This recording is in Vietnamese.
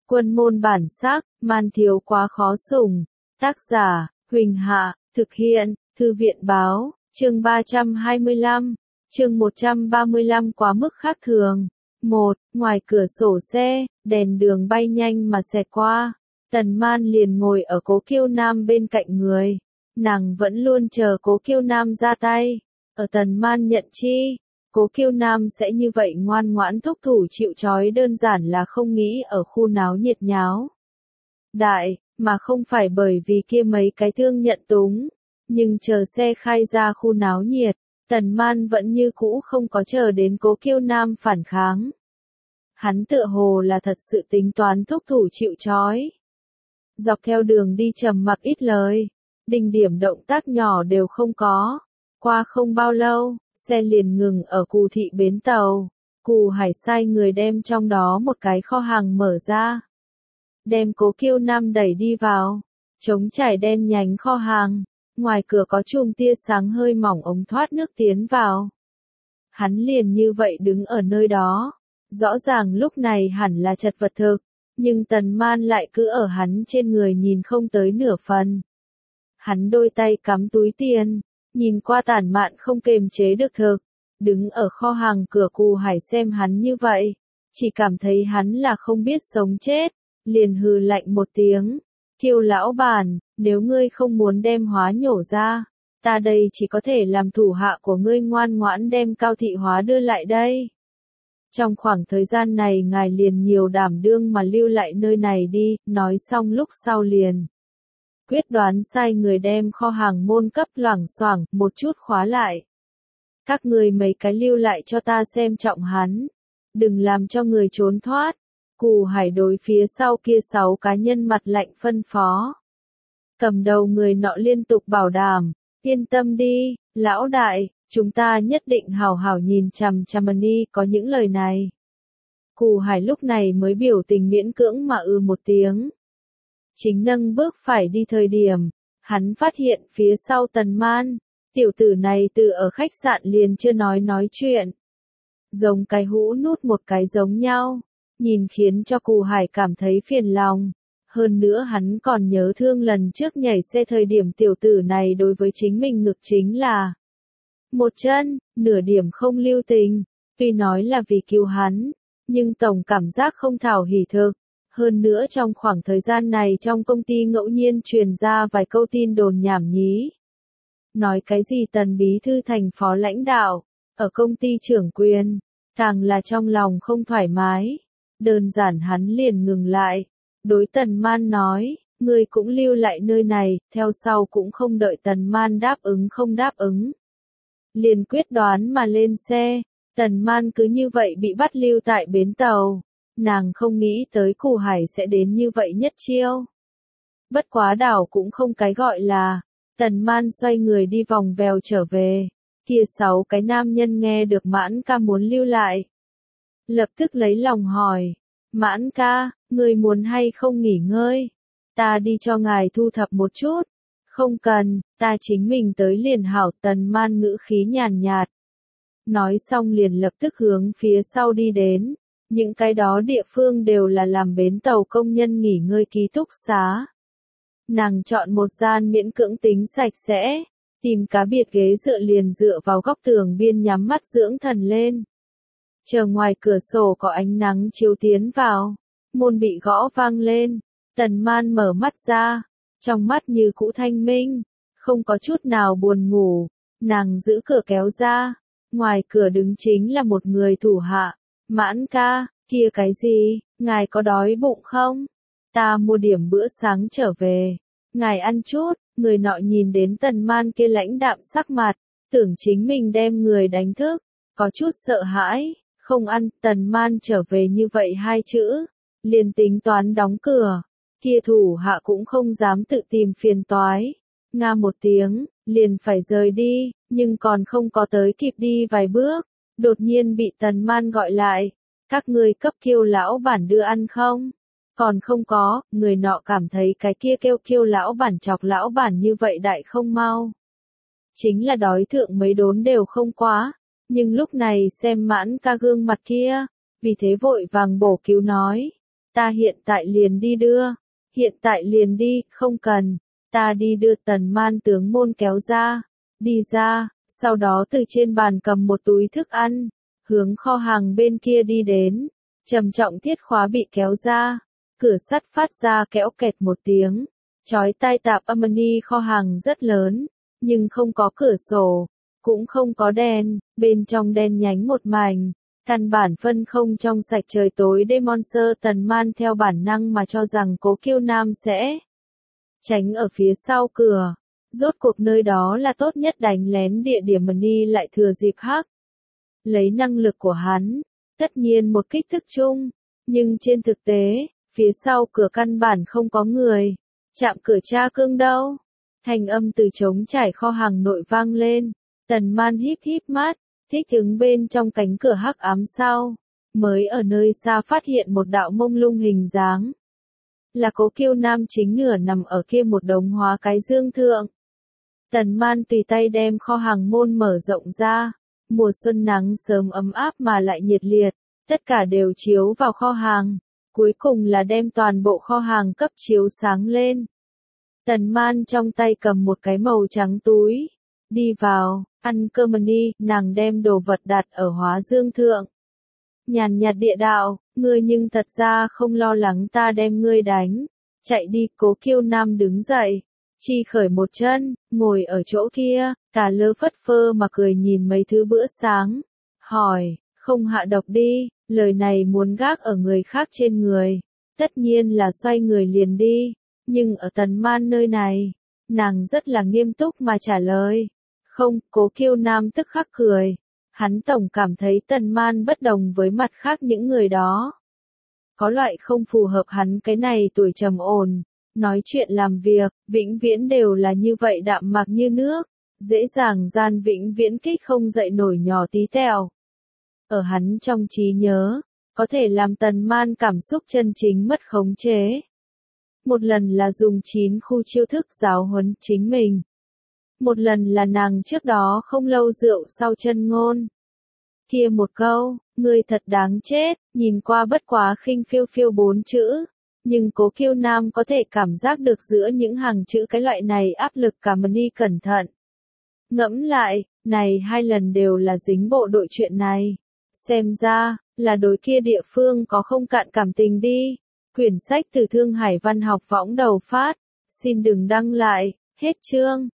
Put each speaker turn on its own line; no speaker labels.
Quân môn bản sắc, man thiếu quá khó sủng. Tác giả, Huỳnh Hạ, thực hiện, Thư viện báo, chương 325, chương 135 quá mức khác thường. 1. Ngoài cửa sổ xe, đèn đường bay nhanh mà xẹt qua. Tần Man liền ngồi ở Cố Kiêu Nam bên cạnh người. Nàng vẫn luôn chờ Cố Kiêu Nam ra tay. Ở Tần Man nhận chi, Cố Kiêu Nam sẽ như vậy ngoan ngoãn thúc thủ chịu trói đơn giản là không nghĩ ở khu náo nhiệt nháo đại, mà không phải bởi vì kia mấy cái thương nhận túng. Nhưng chờ xe khai ra khu náo nhiệt, Tần Man vẫn như cũ không có chờ đến Cố Kiêu Nam phản kháng. Hắn tựa hồ là thật sự tính toán thúc thủ chịu trói. Dọc theo đường đi trầm mặc ít lời, đỉnh điểm động tác nhỏ đều không có. Qua không bao lâu, xe liền ngừng ở Cù thị bến tàu. Cù Hải sai người đem trong đó một cái kho hàng mở ra. Đem Cố Kiêu Nam đẩy đi vào. Trống trải đen nhánh kho hàng. Ngoài cửa có chùm tia sáng hơi mỏng ống thoát nước tiến vào. Hắn liền như vậy đứng ở nơi đó. Rõ ràng lúc này hẳn là chật vật thực. Nhưng Tần Man lại cứ ở hắn trên người nhìn không tới nửa phần. Hắn đôi tay cắm túi tiền. Nhìn qua tản mạn không kềm chế được thực. Đứng ở kho hàng cửa Cù Hải xem hắn như vậy. Chỉ cảm thấy hắn là không biết sống chết. Liền hừ lạnh một tiếng. Kiêu lão bản, nếu ngươi không muốn đem hóa nhổ ra, ta đây chỉ có thể làm thủ hạ của ngươi ngoan ngoãn đem Cao thị hóa đưa lại đây. Trong khoảng thời gian này ngài liền nhiều đảm đương mà lưu lại nơi này đi, nói xong lúc sau liền. Quyết đoán sai người đem kho hàng môn cấp loảng xoảng một chút khóa lại. Các người mấy cái lưu lại cho ta xem trọng hắn. Đừng làm cho người trốn thoát. Cù Hải đối phía sau kia 6 cá nhân mặt lạnh phân phó. Cầm đầu người nọ liên tục bảo đảm. Yên tâm đi, lão đại, chúng ta nhất định hảo hảo nhìn chằm chằm đi có những lời này. Cù Hải lúc này mới biểu tình miễn cưỡng mà một tiếng. Chính nâng bước phải đi thời điểm, hắn phát hiện phía sau Tần Man, tiểu tử này từ ở khách sạn liền chưa nói chuyện. Giống cái hũ nút một cái giống nhau, nhìn khiến cho Cù Hải cảm thấy phiền lòng. Hơn nữa hắn còn nhớ thương lần trước nhảy xe thời điểm tiểu tử này đối với chính mình ngực chính là một chân, nửa điểm không lưu tình. Tuy nói là vì cứu hắn, nhưng tổng cảm giác không thảo hỉ thực. Hơn nữa trong khoảng thời gian này trong công ty ngẫu nhiên truyền ra vài câu tin đồn nhảm nhí. Nói cái gì Tần bí thư thành phó lãnh đạo, ở công ty trưởng quyền, càng là trong lòng không thoải mái. Đơn giản hắn liền ngừng lại. Đối Tần Man nói, ngươi cũng lưu lại nơi này, theo sau cũng không đợi Tần Man đáp ứng không đáp ứng. Liền quyết đoán mà lên xe, Tần Man cứ như vậy bị bắt lưu tại bến tàu. Nàng không nghĩ tới Cù Hải sẽ đến như vậy nhất chiêu. Bất quá đảo cũng không cái gọi là, Tần Man xoay người đi vòng vèo trở về. Kia 6 cái nam nhân nghe được Mãn ca muốn lưu lại. Lập tức lấy lòng hỏi, Mãn ca, người muốn hay không nghỉ ngơi? Ta đi cho ngài thu thập một chút. Không cần, ta chính mình tới liền hảo. Tần Man ngữ khí nhàn nhạt. Nói xong liền lập tức hướng phía sau đi đến. Những cái đó địa phương đều là làm bến tàu công nhân nghỉ ngơi ký túc xá. Nàng chọn một gian miễn cưỡng tính sạch sẽ, tìm cá biệt ghế dựa liền dựa vào góc tường biên nhắm mắt dưỡng thần lên. Chờ ngoài cửa sổ có ánh nắng chiếu tiến vào, môn bị gõ vang lên, Tần Man mở mắt ra, trong mắt như cũ thanh minh, không có chút nào buồn ngủ, nàng giữ cửa kéo ra, ngoài cửa đứng chính là một người thủ hạ. Mãn ca, kia cái gì, ngài có đói bụng không? Ta mua điểm bữa sáng trở về. Ngài ăn chút. Người nọ nhìn đến Tần Man kia lãnh đạm sắc mặt, tưởng chính mình đem người đánh thức, có chút sợ hãi, không ăn. Tần Man trở về như vậy 2 chữ, liền tính toán đóng cửa, kia thủ hạ cũng không dám tự tìm phiền toái. Nga một tiếng, liền phải rời đi, nhưng còn không có tới kịp đi vài bước. Đột nhiên bị Tần Man gọi lại, các ngươi cấp Kiêu lão bản đưa ăn không? Còn không có, người nọ cảm thấy cái kia kêu Kiêu lão bản chọc lão bản như vậy đại không mau. Chính là đói thượng mấy đốn đều không quá, nhưng lúc này xem Mãn ca gương mặt kia, vì thế vội vàng bổ cứu nói, ta hiện tại liền đi đưa. Hiện tại liền đi, không cần. Ta đi đưa. Tần Man tướng môn kéo ra. Đi ra, sau đó từ trên bàn cầm một túi thức ăn. Hướng kho hàng bên kia đi đến. Trầm trọng thiết khóa bị kéo ra. Cửa sắt phát ra kéo kẹt một tiếng. Chói tai tạp âm ni. Kho hàng rất lớn, nhưng không có cửa sổ, cũng không có đèn, bên trong đen nhánh một mảnh, căn bản phân không trong sạch. Trời tối đêm Monster. Tần Man theo bản năng mà cho rằng Cố Kiêu Nam sẽ tránh ở phía sau cửa. Rốt cuộc nơi đó là tốt nhất đánh lén địa điểm mà Ni lại thừa dịp hắc. Lấy năng lực của hắn, tất nhiên một kích thức chung, nhưng trên thực tế, phía sau cửa căn bản không có người. Chạm cửa tra cương đâu? Thanh âm từ trống trải kho hàng nội vang lên. Tần Man híp híp mắt, thích ứng bên trong cánh cửa hắc ám sau, mới ở nơi xa phát hiện một đạo mông lung hình dáng. Là Cố Kiêu Nam chính nửa nằm ở kia một đống hóa cái dương thượng. Tần Man tùy tay đem kho hàng môn mở rộng ra. Mùa xuân nắng sớm ấm áp mà lại nhiệt liệt, tất cả đều chiếu vào kho hàng. Cuối cùng là đem toàn bộ kho hàng cấp chiếu sáng lên. Tần Man trong tay cầm một cái màu trắng túi. Đi vào, ăn cơm đi. Nàng đem đồ vật đặt ở hóa dương thượng. Nhàn nhạt địa đạo, ngươi nhưng thật ra không lo lắng ta đem ngươi đánh. Chạy đi. Cố Kiêu Nam đứng dậy, chi khởi một chân, ngồi ở chỗ kia, cả lơ phất phơ mà cười nhìn mấy thứ bữa sáng. Hỏi, không hạ độc đi? Lời này muốn gác ở người khác trên người, tất nhiên là xoay người liền đi. Nhưng ở Tần Man nơi này, nàng rất là nghiêm túc mà trả lời. Không. Cố Kiêu Nam tức khắc cười. Hắn tổng cảm thấy Tần Man bất đồng với mặt khác những người đó. Có loại không phù hợp hắn cái này tuổi trầm ổn, nói chuyện làm việc, vĩnh viễn đều là như vậy đạm mạc như nước, dễ dàng gian vĩnh viễn kích không dậy nổi nhỏ tí tẹo. Ở hắn trong trí nhớ, có thể làm Tần Man cảm xúc chân chính mất khống chế. Một lần là dùng 9 khu chiêu thức giáo huấn chính mình. Một lần là nàng trước đó không lâu rượu sau chân ngôn. Kia một câu, ngươi thật đáng chết, nhìn qua bất quá khinh phiêu phiêu 4 chữ. Nhưng Cố Kiêu Nam có thể cảm giác được giữa những hàng chữ cái loại này áp lực. Cả Ni cẩn thận ngẫm lại, này 2 lần đều là dính bộ đội chuyện này. Xem ra, là đối kia địa phương có không cạn cảm tình đi. Quyển sách từ Thương Hải Văn học võng đầu phát. Xin đừng đăng lại. Hết chương.